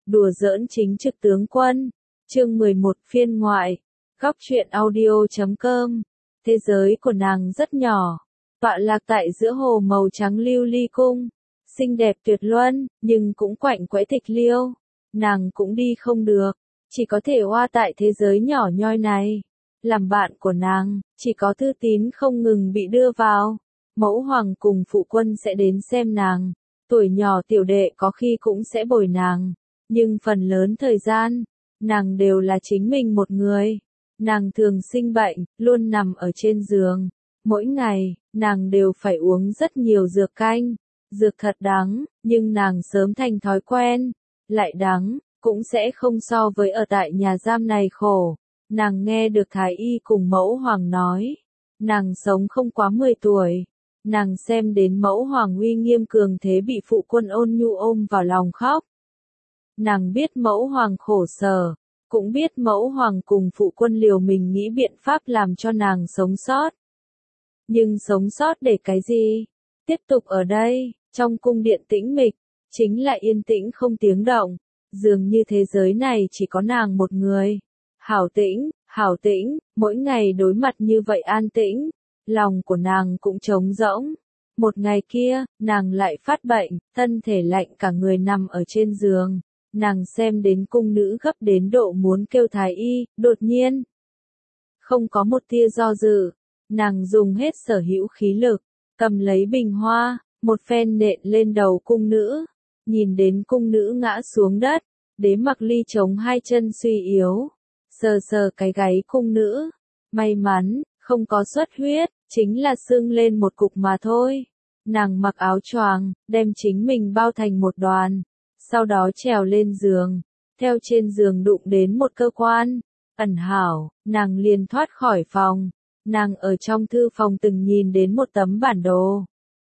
Đùa giỡn chính trực tướng quân. Chương 11 phiên ngoại. Góc truyện audio.com. Thế giới của nàng rất nhỏ, tọa lạc tại giữa hồ màu trắng lưu ly cung, xinh đẹp tuyệt luân, nhưng cũng quạnh quẽ tịch liêu. Nàng cũng đi không được, chỉ có thể oa tại thế giới nhỏ nhoi này. Làm bạn của nàng, chỉ có Thư Tín không ngừng bị đưa vào. Mẫu hoàng cùng phụ quân sẽ đến xem nàng, tuổi nhỏ tiểu đệ có khi cũng sẽ bồi nàng, nhưng phần lớn thời gian, nàng đều là chính mình một người. Nàng thường sinh bệnh, luôn nằm ở trên giường. Mỗi ngày, nàng đều phải uống rất nhiều dược canh. Dược thật đắng, nhưng nàng sớm thành thói quen. Lại đắng, cũng sẽ không so với ở tại nhà giam này khổ. Nàng nghe được Thái Y cùng mẫu hoàng nói. Nàng sống không quá 10 tuổi. Nàng xem đến mẫu hoàng uy nghiêm cường thế bị phụ quân ôn nhu ôm vào lòng khóc. Nàng biết mẫu hoàng khổ sở, cũng biết mẫu hoàng cùng phụ quân liều mình nghĩ biện pháp làm cho nàng sống sót. Nhưng sống sót để cái gì? Tiếp tục ở đây, trong cung điện tĩnh mịch, chính là yên tĩnh không tiếng động, dường như thế giới này chỉ có nàng một người. Hảo tĩnh, mỗi ngày đối mặt như vậy an tĩnh, lòng của nàng cũng trống rỗng. Một ngày kia, nàng lại phát bệnh, thân thể lạnh cả người nằm ở trên giường. Nàng xem đến cung nữ gấp đến độ muốn kêu thái y, đột nhiên. Không có một tia do dự, nàng dùng hết sở hữu khí lực, cầm lấy bình hoa, một phen nện lên đầu cung nữ. Nhìn đến cung nữ ngã xuống đất, Đế Mặc Ly chống hai chân suy yếu, sờ sờ cái gáy cung nữ. May mắn, không có xuất huyết, chính là sưng lên một cục mà thôi. Nàng mặc áo choàng, đem chính mình bao thành một đoàn. Sau đó trèo lên giường, theo trên giường đụng đến một cơ quan, ẩn hảo, nàng liền thoát khỏi phòng. Nàng ở trong thư phòng từng nhìn đến một tấm bản đồ.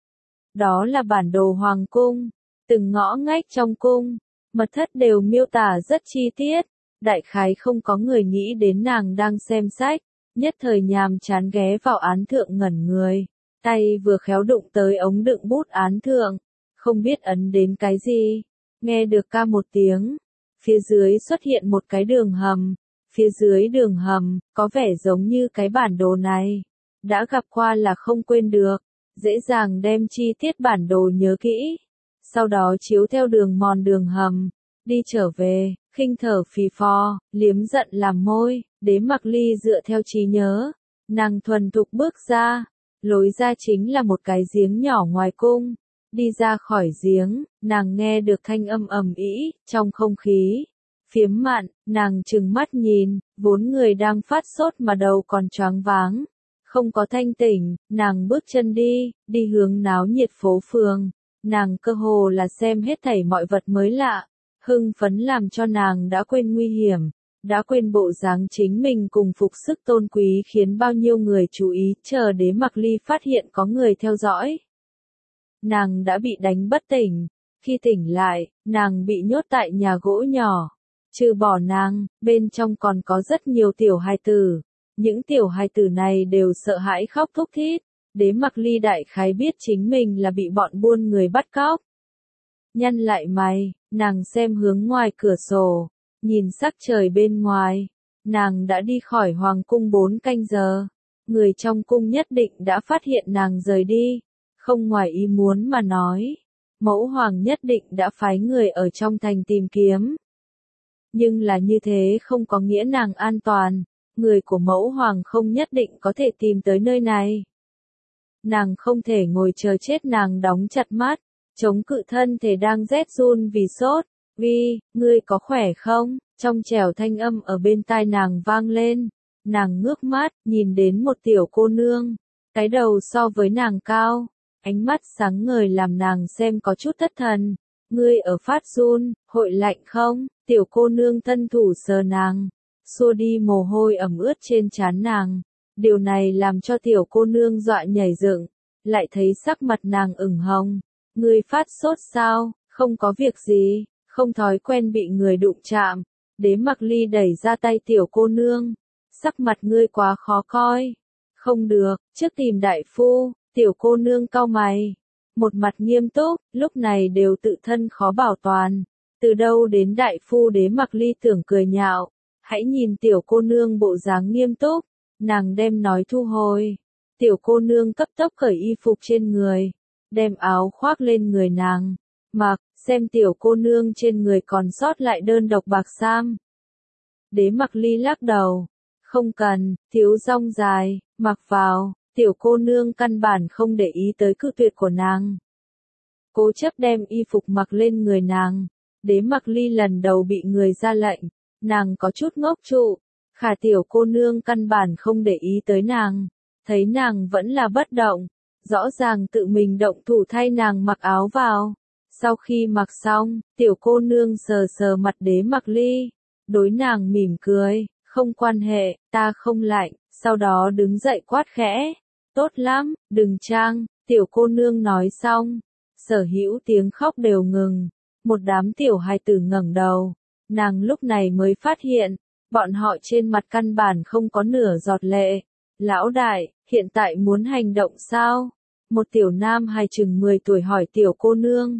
Đó là bản đồ hoàng cung, từng ngõ ngách trong cung, mật thất đều miêu tả rất chi tiết. Đại khái không có người nghĩ đến nàng đang xem sách, nhất thời nhàm chán ghé vào án thượng ngẩn người, tay vừa khéo đụng tới ống đựng bút án thượng, không biết ấn đến cái gì. Nghe được ca một tiếng, phía dưới xuất hiện một cái đường hầm, phía dưới đường hầm, có vẻ giống như cái bản đồ này. Đã gặp qua là không quên được, dễ dàng đem chi tiết bản đồ nhớ kỹ. Sau đó chiếu theo đường mòn đường hầm, đi trở về, khinh thở phì phò, liếm giận làm môi. Đế Mặc Ly dựa theo trí nhớ, nàng thuần thục bước ra, lối ra chính là một cái giếng nhỏ ngoài cung. Đi ra khỏi giếng, nàng nghe được thanh âm ầm ĩ trong không khí. Phiếm mặn, nàng trừng mắt nhìn, vốn người đang phát sốt mà đầu còn choáng váng. Không có thanh tỉnh, nàng bước chân đi hướng náo nhiệt phố phường. Nàng cơ hồ là xem hết thảy mọi vật mới lạ. Hưng phấn làm cho nàng đã quên nguy hiểm, đã quên bộ dáng chính mình cùng phục sức tôn quý khiến bao nhiêu người chú ý. Chờ Đế Mặc Ly phát hiện có người theo dõi, nàng đã bị đánh bất tỉnh. Khi tỉnh lại, nàng bị nhốt tại nhà gỗ nhỏ. Trừ bỏ nàng, bên trong còn có rất nhiều tiểu hài tử. Những tiểu hài tử này đều sợ hãi khóc thút thít. Đế Mặc Ly đại khái biết chính mình là bị bọn buôn người bắt cóc. Nhăn lại mày, nàng xem hướng ngoài cửa sổ, nhìn sắc trời bên ngoài. Nàng đã đi khỏi hoàng cung 4 canh giờ. Người trong cung nhất định đã phát hiện nàng rời đi. Không ngoài ý muốn mà nói, mẫu hoàng nhất định đã phái người ở trong thành tìm kiếm. Nhưng là như thế không có nghĩa nàng an toàn, người của mẫu hoàng không nhất định có thể tìm tới nơi này. Nàng không thể ngồi chờ chết, nàng đóng chặt mắt, chống cự thân thể đang rét run vì sốt. Vi, ngươi có khỏe không? Trong trẻo thanh âm ở bên tai nàng vang lên. Nàng ngước mắt, nhìn đến một tiểu cô nương, cái đầu so với nàng cao. Ánh mắt sáng ngời làm nàng xem có chút thất thần. Ngươi ở phát run, hội lạnh không? Tiểu cô nương thân thủ sờ nàng, xua đi mồ hôi ẩm ướt trên trán nàng. Điều này làm cho tiểu cô nương dọa nhảy dựng, lại thấy sắc mặt nàng ửng hồng. Ngươi phát sốt sao? Không có việc gì, không thói quen bị người đụng chạm. Đế Mặc Ly đẩy ra tay tiểu cô nương. Sắc mặt ngươi quá khó coi. Không được, trước tìm đại phu. Tiểu cô nương cau mày, một mặt nghiêm túc, lúc này đều tự thân khó bảo toàn. Từ đâu đến đại phu Đế Mặc Ly tưởng cười nhạo, hãy nhìn tiểu cô nương bộ dáng nghiêm túc, nàng đem nói thu hồi. Tiểu cô nương cấp tốc cởi y phục trên người, đem áo khoác lên người nàng, mặc, xem tiểu cô nương trên người còn sót lại đơn độc bạc sam. Đế Mặc Ly lắc đầu, không cần, thiếu rong dài, mặc vào, tiểu cô nương căn bản không để ý tới cự tuyệt của nàng. Cố chấp đem y phục mặc lên người nàng, Đế Mặc Ly lần đầu bị người ra lệnh, nàng có chút ngốc trụ, khả tiểu cô nương căn bản không để ý tới nàng, thấy nàng vẫn là bất động, rõ ràng tự mình động thủ thay nàng mặc áo vào. Sau khi mặc xong, tiểu cô nương sờ sờ mặt Đế Mặc Ly, đối nàng mỉm cười, không quan hệ, ta không lạnh, sau đó đứng dậy quát khẽ, tốt lắm, đừng trang, tiểu cô nương nói xong, sở hữu tiếng khóc đều ngừng, một đám tiểu hài tử ngẩng đầu, nàng lúc này mới phát hiện, bọn họ trên mặt căn bản không có nửa giọt lệ. Lão đại, hiện tại muốn hành động sao? Một tiểu nam hài chừng 10 tuổi hỏi tiểu cô nương.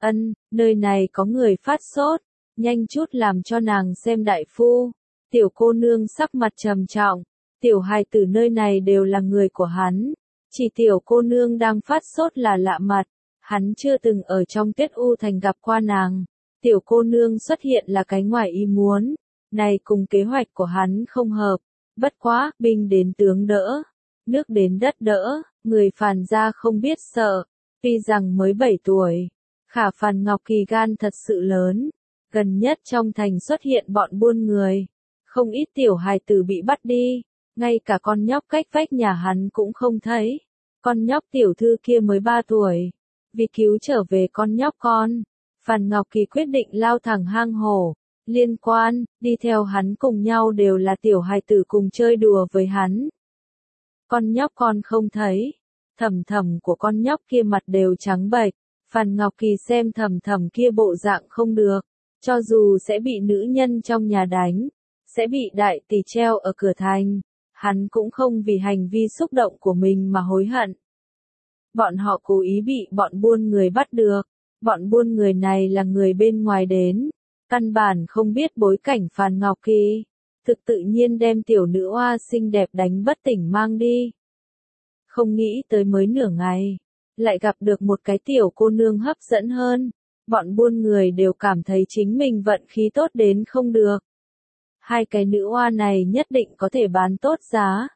Nơi này có người phát sốt, nhanh chút làm cho nàng xem đại phu. Tiểu cô nương sắc mặt trầm trọng, tiểu hài tử nơi này đều là người của hắn. Chỉ tiểu cô nương đang phát sốt là lạ mặt, hắn chưa từng ở trong Tiết U Thành gặp qua nàng. Tiểu cô nương xuất hiện là cái ngoài ý muốn, này cùng kế hoạch của hắn không hợp. Bất quá, binh đến tướng đỡ, nước đến đất đỡ, người Phàn gia không biết sợ, tuy rằng mới 7 tuổi, khả Phàn Ngọc Kỳ gan thật sự lớn, gần nhất trong thành xuất hiện bọn buôn người, không ít tiểu hài tử bị bắt đi, ngay cả con nhóc cách vách nhà hắn cũng không thấy, con nhóc tiểu thư kia mới 3 tuổi, vì cứu trở về con nhóc con, Phàn Ngọc Kỳ quyết định lao thẳng hang hổ. Liên quan, đi theo hắn cùng nhau đều là tiểu hài tử cùng chơi đùa với hắn. Con nhóc con không thấy, thầm thầm của con nhóc kia mặt đều trắng bệch, Phàn Ngọc Kỳ xem thầm thầm kia bộ dạng không được, cho dù sẽ bị nữ nhân trong nhà đánh, sẽ bị đại tỷ treo ở cửa thành, hắn cũng không vì hành vi xúc động của mình mà hối hận. Bọn họ cố ý bị bọn buôn người bắt được, bọn buôn người này là người bên ngoài đến. Căn bản không biết bối cảnh Phàn Ngọc Kỳ, thực tự nhiên đem tiểu nữ oa xinh đẹp đánh bất tỉnh mang đi. Không nghĩ tới mới nửa ngày, lại gặp được một cái tiểu cô nương hấp dẫn hơn, bọn buôn người đều cảm thấy chính mình vận khí tốt đến không được. Hai cái nữ oa này nhất định có thể bán tốt giá.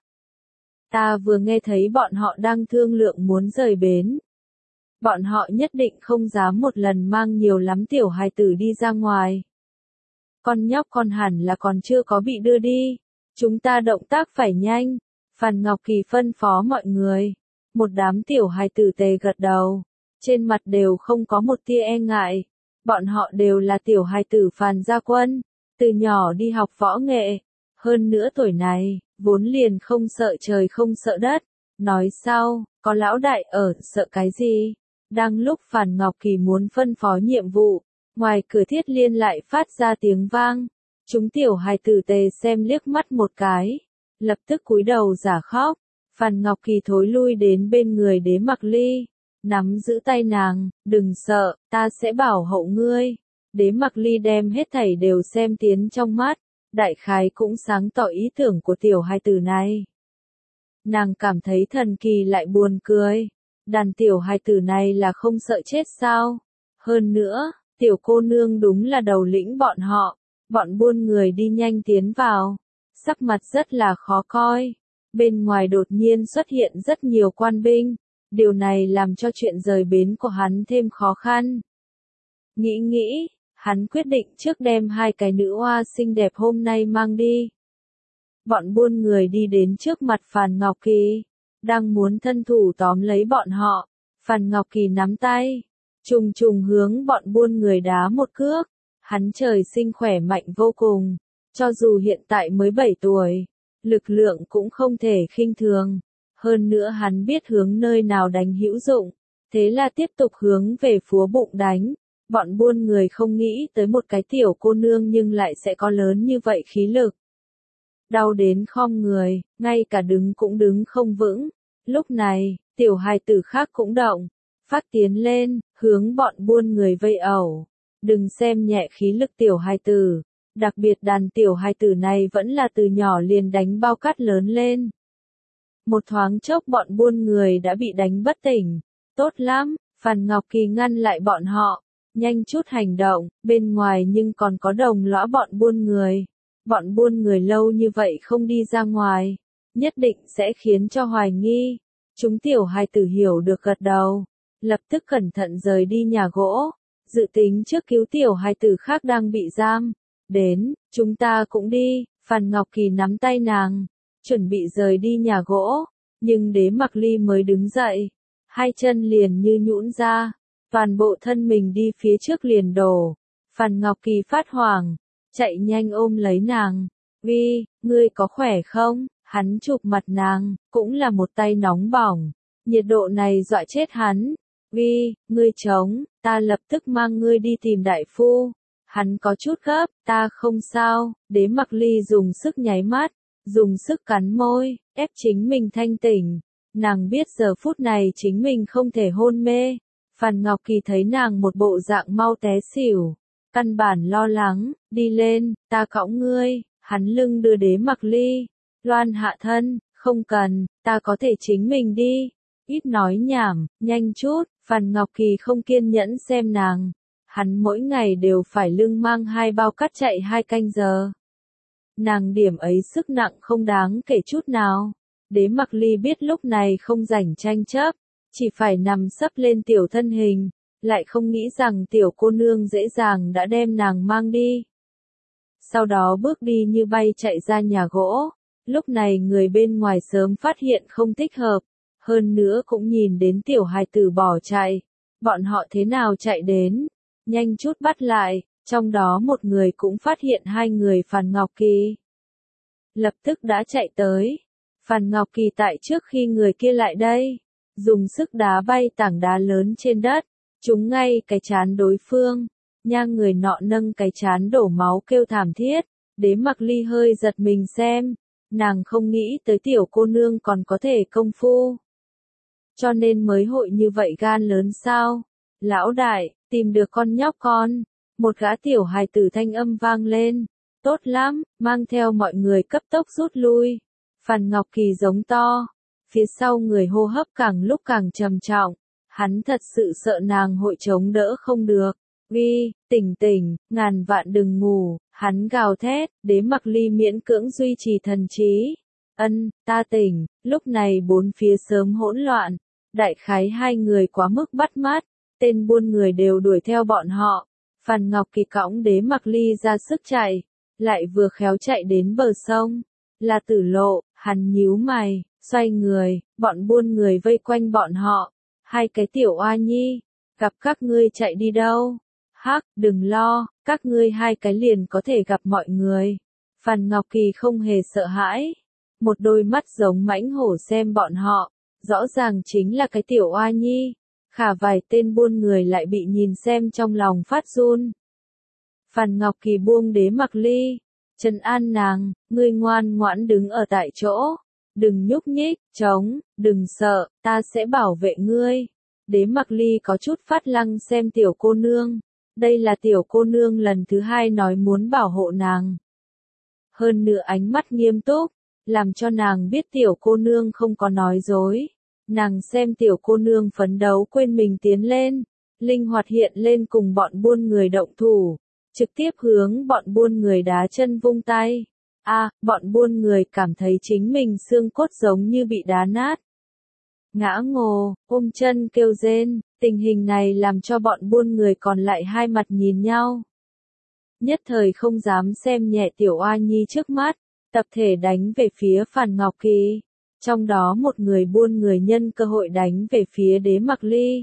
Ta vừa nghe thấy bọn họ đang thương lượng muốn rời bến. Bọn họ nhất định không dám một lần mang nhiều lắm tiểu hài tử đi ra ngoài. Con nhóc con hẳn là còn chưa có bị đưa đi. Chúng ta động tác phải nhanh. Phàn Ngọc Kỳ phân phó mọi người. Một đám tiểu hài tử tề gật đầu. Trên mặt đều không có một tia e ngại. Bọn họ đều là tiểu hài tử Phàn gia quân. Từ nhỏ đi học võ nghệ. Hơn nữa tuổi này, vốn liền không sợ trời không sợ đất. Nói sau, có lão đại ở, sợ cái gì? Đang lúc Phàn Ngọc Kỳ muốn phân phó nhiệm vụ, ngoài cửa Thiết Liên lại phát ra tiếng vang. Chúng tiểu hài tử tề xem liếc mắt một cái, lập tức cúi đầu giả khóc. Phàn Ngọc Kỳ thối lui đến bên người Đế Mặc Ly, nắm giữ tay nàng, đừng sợ, ta sẽ bảo hộ ngươi. Đế Mặc Ly đem hết thảy đều xem tiến trong mắt, đại khái cũng sáng tỏ ý tưởng của tiểu hài tử này. Nàng cảm thấy thần kỳ lại buồn cười. Đàn tiểu hài tử này là không sợ chết sao? Hơn nữa, tiểu cô nương đúng là đầu lĩnh bọn họ. Bọn buôn người đi nhanh tiến vào. Sắc mặt rất là khó coi. Bên ngoài đột nhiên xuất hiện rất nhiều quan binh. Điều này làm cho chuyện rời bến của hắn thêm khó khăn. Nghĩ, hắn quyết định trước đem hai cái nữ oa xinh đẹp hôm nay mang đi. Bọn buôn người đi đến trước mặt Phàn Ngọc Kỳ. Đang muốn thân thủ tóm lấy bọn họ, Phàn Ngọc Kỳ nắm tay, trùng trùng hướng bọn buôn người đá một cước, hắn trời sinh khỏe mạnh vô cùng, cho dù hiện tại mới 7 tuổi, lực lượng cũng không thể khinh thường, hơn nữa hắn biết hướng nơi nào đánh hữu dụng, thế là tiếp tục hướng về phía bụng đánh, bọn buôn người không nghĩ tới một cái tiểu cô nương nhưng lại sẽ có lớn như vậy khí lực. Đau đến khom người, ngay cả đứng cũng đứng không vững. Lúc này, tiểu hài tử khác cũng động, phát tiến lên, hướng bọn buôn người vây ẩu. Đừng xem nhẹ khí lực tiểu hài tử, đặc biệt đàn tiểu hài tử này vẫn là từ nhỏ liền đánh bao cát lớn lên. Một thoáng chốc bọn buôn người đã bị đánh bất tỉnh. Tốt lắm, Phan Ngọc Kỳ ngăn lại bọn họ, nhanh chút hành động, bên ngoài nhưng còn có đồng lõa bọn buôn người. Bọn buôn người lâu như vậy không đi ra ngoài, nhất định sẽ khiến cho hoài nghi. Chúng tiểu hài tử hiểu được gật đầu, lập tức cẩn thận rời đi nhà gỗ, dự tính trước cứu tiểu hài tử khác đang bị giam. Đến, chúng ta cũng đi, Phan Ngọc Kỳ nắm tay nàng, chuẩn bị rời đi nhà gỗ, nhưng Đế Mặc Ly mới đứng dậy, hai chân liền như nhũn ra, toàn bộ thân mình đi phía trước liền đổ. Phan Ngọc Kỳ phát hoảng, chạy nhanh ôm lấy nàng, "Vi, ngươi có khỏe không?" Hắn chụp mặt nàng, cũng là một tay nóng bỏng, nhiệt độ này dọa chết hắn. "Vi, ngươi chống, ta lập tức mang ngươi đi tìm đại phu." Hắn có chút gấp, "Ta không sao." Đế Mặc Ly dùng sức nháy mắt, dùng sức cắn môi, ép chính mình thanh tỉnh. Nàng biết giờ phút này chính mình không thể hôn mê. Phan Ngọc Kỳ thấy nàng một bộ dạng mau té xỉu, căn bản lo lắng, "Đi lên, ta cõng ngươi." Hắn lưng đưa Đế Mặc Ly, loan hạ thân, "Không cần, ta có thể chính mình đi." Ít nói nhảm, nhanh chút. Phan Ngọc Kỳ không kiên nhẫn xem nàng. Hắn mỗi ngày đều phải lưng mang 2 bao cát chạy 2 canh giờ. Nàng điểm ấy sức nặng không đáng kể chút nào. Đế Mặc Ly biết lúc này không rảnh tranh chấp, chỉ phải nằm sấp lên tiểu thân hình, lại không nghĩ rằng tiểu cô nương dễ dàng đã đem nàng mang đi. Sau đó bước đi như bay chạy ra nhà gỗ, lúc này người bên ngoài sớm phát hiện không thích hợp, hơn nữa cũng nhìn đến tiểu hài tử bỏ chạy, bọn họ thế nào chạy đến, nhanh chút bắt lại, trong đó một người cũng phát hiện 2 người Phan Ngọc Kỳ. Lập tức đã chạy tới, Phan Ngọc Kỳ tại trước khi người kia lại đây, dùng sức đá bay tảng đá lớn trên đất, trúng ngay cái trán đối phương, nhang người nọ nâng cái trán đổ máu kêu thảm thiết. Đế Mặc Ly hơi giật mình xem, nàng không nghĩ tới tiểu cô nương còn có thể công phu. Cho nên mới hội như vậy gan lớn sao? "Lão đại, tìm được con nhóc con." Một gã tiểu hài tử thanh âm vang lên. "Tốt lắm." Mang theo mọi người cấp tốc rút lui. Phan Ngọc Kỳ giống to. Phía sau người hô hấp càng lúc càng trầm trọng. Hắn thật sự sợ nàng hội chống đỡ không được. "Vi, tỉnh tỉnh, ngàn vạn đừng ngủ." Hắn gào thét. Đế Mặc Ly miễn cưỡng duy trì thần trí. "Ân, ta tỉnh." Lúc này bốn phía sớm hỗn loạn. Đại khái 2 người quá mức bắt mắt. Tên buôn người đều đuổi theo bọn họ. Phan Ngọc Kỳ cõng Đế Mặc Ly ra sức chạy, lại vừa khéo chạy đến bờ sông, là tử lộ. Hắn nhíu mày, xoay người, bọn buôn người vây quanh bọn họ. 2 cái tiểu oa nhi, gặp các ngươi chạy đi đâu? "Hắc, đừng lo, các ngươi 2 cái liền có thể gặp mọi người." Phan Ngọc Kỳ không hề sợ hãi, một đôi mắt giống mãnh hổ xem bọn họ, rõ ràng chính là cái tiểu oa nhi. Khả vài tên buôn người lại bị nhìn xem trong lòng phát run. Phan Ngọc Kỳ buông Đế Mặc Ly, trấn an nàng, "Ngươi ngoan ngoãn đứng ở tại chỗ, đừng nhúc nhích, chống, đừng sợ, ta sẽ bảo vệ ngươi." Đế Mặc Ly có chút phát lăng xem tiểu cô nương, đây là tiểu cô nương lần thứ 2 nói muốn bảo hộ nàng. Hơn nữa ánh mắt nghiêm túc, làm cho nàng biết tiểu cô nương không có nói dối. Nàng xem tiểu cô nương phấn đấu quên mình tiến lên, linh hoạt hiện lên cùng bọn buôn người động thủ, trực tiếp hướng bọn buôn người đá chân vung tay. Bọn buôn người cảm thấy chính mình xương cốt giống như bị đá nát. Ngã ngồ, ôm chân kêu rên, tình hình này làm cho bọn buôn người còn lại hai mặt nhìn nhau. Nhất thời không dám xem nhẹ tiểu oa nhi trước mắt, tập thể đánh về phía Phan Ngọc Kỳ. Trong đó một người buôn người nhân cơ hội đánh về phía Đế Mặc Ly.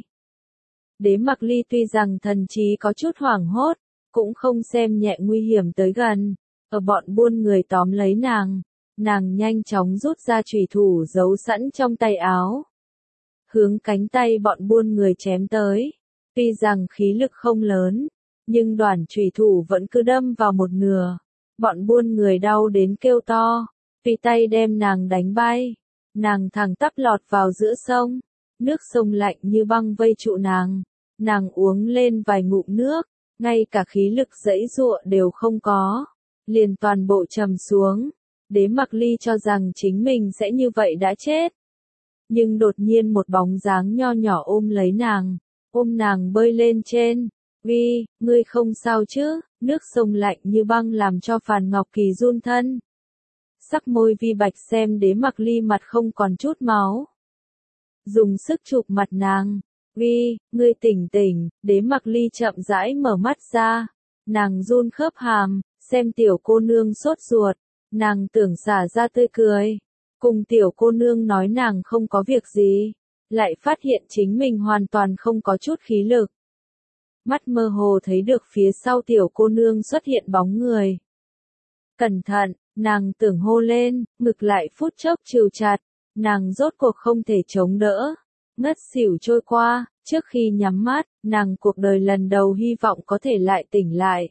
Đế Mặc Ly tuy rằng thần trí có chút hoảng hốt, cũng không xem nhẹ nguy hiểm tới gần. Ở bọn buôn người tóm lấy nàng nhanh chóng rút ra chùy thủ giấu sẵn trong tay áo. Hướng cánh tay bọn buôn người chém tới. Tuy rằng khí lực không lớn, nhưng đoàn chùy thủ vẫn cứ đâm vào một nửa. Bọn buôn người đau đến kêu to, tùy tay đem nàng đánh bay. Nàng thẳng tắp lọt vào giữa sông, nước sông lạnh như băng vây trụ nàng. Nàng uống lên vài ngụm nước, ngay cả khí lực giãy giụa đều không có, liền toàn bộ trầm xuống. Đế Mặc Ly cho rằng chính mình sẽ như vậy đã chết. Nhưng đột nhiên một bóng dáng nho nhỏ ôm lấy nàng, ôm nàng bơi lên trên. Vi, ngươi không sao chứ? Nước sông lạnh như băng làm cho Phàn Ngọc Kỳ run thân. Sắc môi Vi bạch xem Đế Mặc Ly mặt không còn chút máu. Dùng sức chụp mặt nàng. Vi, ngươi tỉnh tỉnh. Đế Mặc Ly chậm rãi mở mắt ra. Nàng run khớp hàm, xem tiểu cô nương sốt ruột. Nàng tưởng xả ra tươi cười. Cùng tiểu cô nương nói nàng không có việc gì. Lại phát hiện chính mình hoàn toàn không có chút khí lực. Mắt mơ hồ thấy được phía sau tiểu cô nương xuất hiện bóng người. Cẩn thận, nàng tưởng hô lên, ngực lại phút chốc trìu chặt. Nàng rốt cuộc không thể chống đỡ. Ngất xỉu trôi qua, trước khi nhắm mắt, nàng cuộc đời lần đầu hy vọng có thể lại tỉnh lại.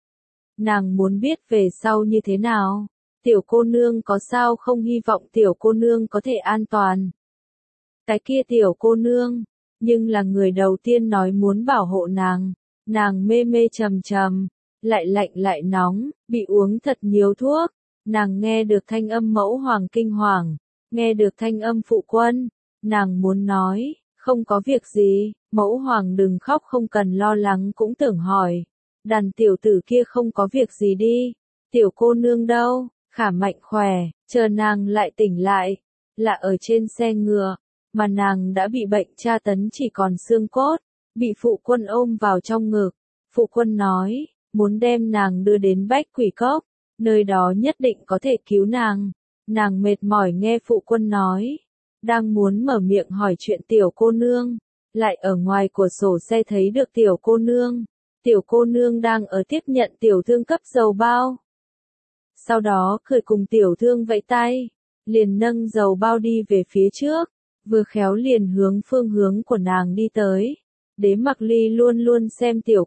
Nàng muốn biết về sau như thế nào. Tiểu cô nương có sao không, hy vọng tiểu cô nương có thể an toàn. Cái kia tiểu cô nương, nhưng là người đầu tiên nói muốn bảo hộ nàng. Nàng mê mê trầm trầm, lại lạnh lại nóng, bị uống thật nhiều thuốc. Nàng nghe được thanh âm mẫu hoàng kinh hoàng, nghe được thanh âm phụ quân. Nàng muốn nói, không có việc gì, mẫu hoàng đừng khóc, không cần lo lắng, cũng tưởng hỏi. Đàn tiểu tử kia không có việc gì đi, tiểu cô nương đâu? Khả Mạnh khỏe, chờ nàng lại tỉnh lại, là ở trên xe ngựa, mà nàng đã bị bệnh tra tấn chỉ còn xương cốt, bị phụ quân ôm vào trong ngực. Phụ quân nói, muốn đem nàng đưa đến Bách Quỷ Cốc, nơi đó nhất định có thể cứu nàng. Nàng mệt mỏi nghe phụ quân nói, đang muốn mở miệng hỏi chuyện tiểu cô nương, lại ở ngoài cửa sổ xe thấy được tiểu cô nương. Tiểu cô nương đang ở tiếp nhận tiểu thương cấp dầu bao. Sau đó cười cùng tiểu thương vẫy tay, liền nâng dầu bao đi về phía trước, vừa khéo liền hướng phương hướng của nàng đi tới. Đế Mặc Ly luôn luôn xem tiểu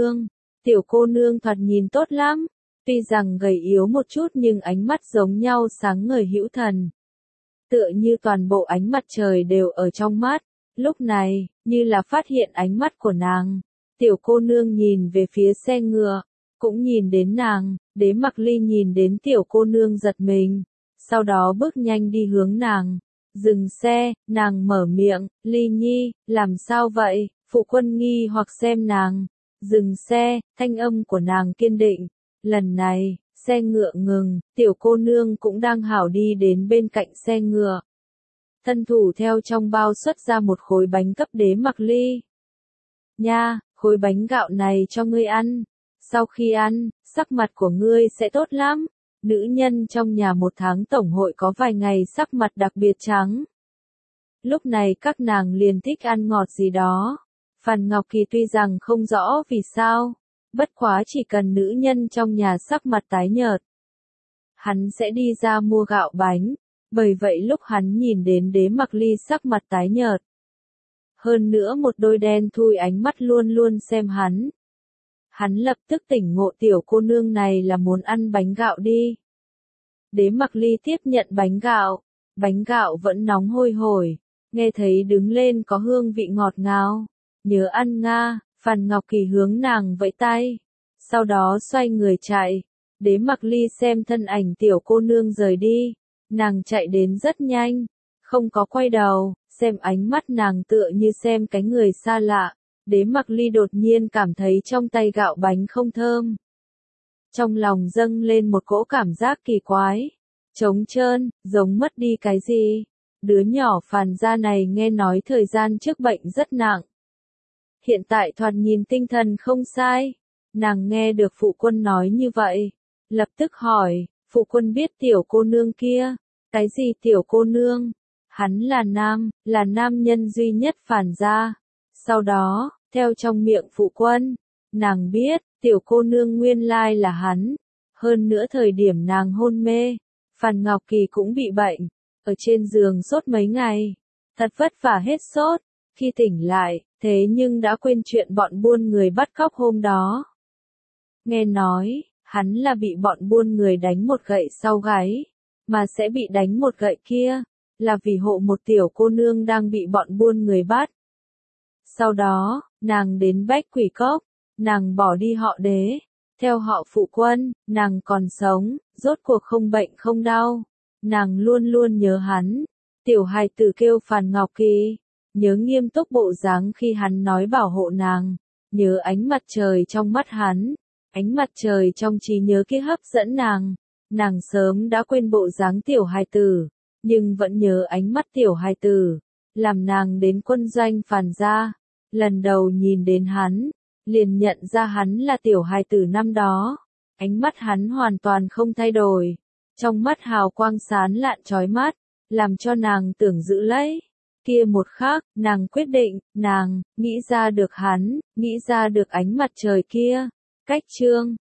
cô nương thoạt nhìn tốt lắm, tuy rằng gầy yếu một chút nhưng ánh mắt giống nhau sáng ngời hữu thần. Tựa như toàn bộ ánh mặt trời đều ở trong mắt, lúc này, như là phát hiện ánh mắt của nàng. Tiểu cô nương nhìn về phía xe ngựa, cũng nhìn đến nàng. Đế Mặc Ly nhìn đến tiểu cô nương giật mình, sau đó bước nhanh đi hướng nàng. Dừng xe, nàng mở miệng, Ly Nhi, làm sao vậy? Phụ quân nghi hoặc xem nàng. Dừng xe, thanh âm của nàng kiên định. Lần này, xe ngựa ngừng, tiểu cô nương cũng đang hảo đi đến bên cạnh xe ngựa. Thân thủ theo trong bao xuất ra một khối bánh cấp Đế Mặc Ly. Nha, khối bánh gạo này cho ngươi ăn. Sau khi ăn, sắc mặt của ngươi sẽ tốt lắm. Nữ nhân trong nhà một tháng tổng hội có vài ngày sắc mặt đặc biệt trắng. Lúc này các nàng liền thích ăn ngọt gì đó. Phàn Ngọc Kỳ tuy rằng không rõ vì sao, bất quá chỉ cần nữ nhân trong nhà sắc mặt tái nhợt, hắn sẽ đi ra mua gạo bánh. Bởi vậy lúc hắn nhìn đến Đế Mặc Ly sắc mặt tái nhợt, hơn nữa một đôi đen thui ánh mắt luôn luôn xem hắn. Hắn lập tức tỉnh ngộ tiểu cô nương này là muốn ăn bánh gạo đi. Đế Mặc Ly tiếp nhận bánh gạo vẫn nóng hôi hổi, nghe thấy đứng lên có hương vị ngọt ngào. Nhớ ăn nga, Phàn Ngọc Kỳ hướng nàng vẫy tay, sau đó xoay người chạy. Đế Mặc Ly xem thân ảnh tiểu cô nương rời đi, nàng chạy đến rất nhanh, không có quay đầu, xem ánh mắt nàng tựa như xem cái người xa lạ. Đế Mặc Ly đột nhiên cảm thấy trong tay gạo bánh không thơm. Trong lòng dâng lên một cỗ cảm giác kỳ quái, trống trơn, giống mất đi cái gì. Đứa nhỏ Phàn gia này nghe nói thời gian trước bệnh rất nặng. Hiện tại thoạt nhìn tinh thần không sai. Nàng nghe được phụ quân nói như vậy, lập tức hỏi, phụ quân biết tiểu cô nương kia? Cái gì tiểu cô nương? Hắn là nam nhân duy nhất Phàn gia. Sau đó, theo trong miệng phụ quân, nàng biết, tiểu cô nương nguyên lai là hắn. Hơn nữa thời điểm nàng hôn mê, Phàn Ngọc Kỳ cũng bị bệnh, ở trên giường sốt mấy ngày, thật vất vả hết sốt. Khi tỉnh lại, thế nhưng đã quên chuyện bọn buôn người bắt cóc hôm đó. Nghe nói, hắn là bị bọn buôn người đánh một gậy sau gáy, mà sẽ bị đánh một gậy kia, là vì hộ một tiểu cô nương đang bị bọn buôn người bắt. Sau đó, nàng đến Bách Quỷ Cốc, nàng bỏ đi họ Đế, theo họ Phụ Quân, nàng còn sống, rốt cuộc không bệnh không đau, nàng luôn luôn nhớ hắn. Tiểu hài tử kêu Phàn Ngọc Kỳ, nhớ nghiêm túc bộ dáng khi hắn nói bảo hộ nàng, nhớ ánh mặt trời trong mắt hắn, ánh mặt trời trong trí nhớ kia hấp dẫn nàng sớm đã quên bộ dáng tiểu hài tử, nhưng vẫn nhớ ánh mắt tiểu hài tử, làm nàng đến quân doanh Phàn gia, lần đầu nhìn đến hắn, liền nhận ra hắn là tiểu hài tử năm đó, ánh mắt hắn hoàn toàn không thay đổi, trong mắt hào quang sáng lạn chói mắt, làm cho nàng tưởng giữ lấy. Kia một khắc, nàng quyết định, nàng nghĩ ra được hắn, nghĩ ra được ánh mặt trời kia. Cách chương